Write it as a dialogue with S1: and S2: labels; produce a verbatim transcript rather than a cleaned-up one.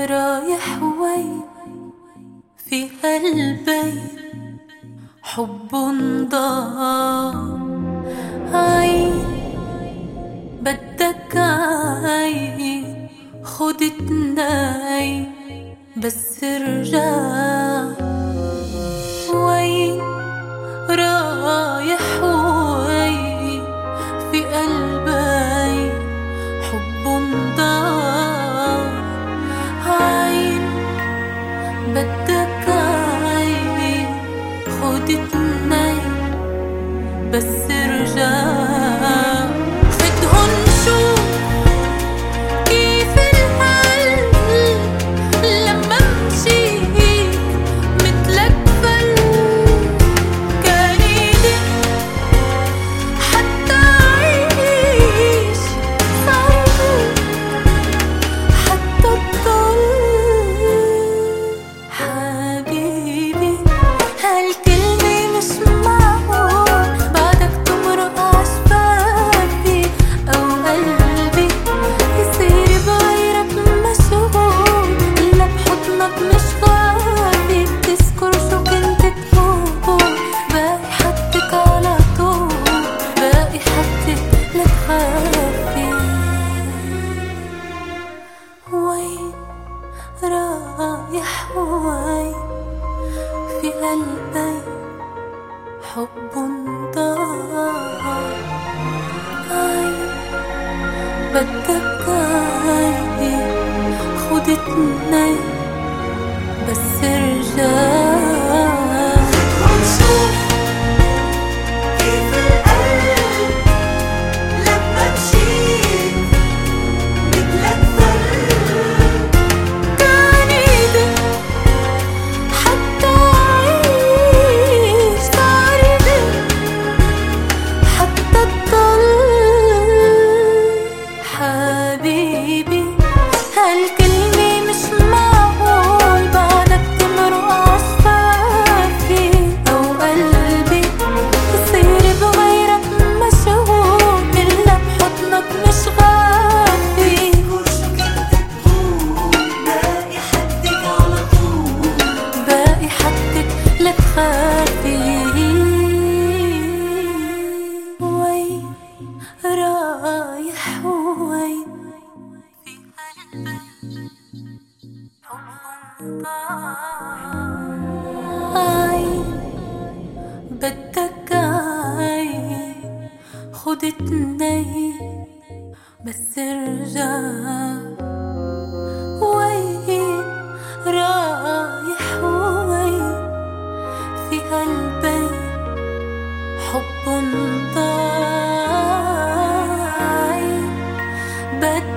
S1: رايح وين في قلبي حب ضاع. عين بدك عين خدتني بس ارجع. وين رايح وين في قلبي حب ضاع. عين بدك عين خدتني بس ارجع. خدهن شوف كيف القلب لما مشيت متلك فل. كان يدق حتى عيش صعب حتى الضل. حبيبي هالكلمة مش معقول بعدك تمرق عشفافي أو قلبي يصير بغيرك مشغول. إلا بحضنك مش غافي بتذكر شو كنت تقول. باقي حدك على طول باقي حدك لتخافي. وين رايح وين في قلبي حب ضاع. عين بدك عين خدتني بس ارجع.
S2: ونشوف كيف القلب لما مشيت مثلك فل.
S1: كان يدق حتى عيش صار يدق حتى الضل. حبيبي هالكلمة مش معقول بعدك تمرق عشفافي أو قلبي يصير بغيرك مشغول. إلا بحضنك مش غافي
S2: اذكر شو كنت تقول. باقي حدك على طول
S1: باقي حدك لتخافي. وين رايح وين في قلبي حب ضاع. عين بدك عين خدتني بس ارجع. وين رايح وين في قلبي حب ضاع. عين بدك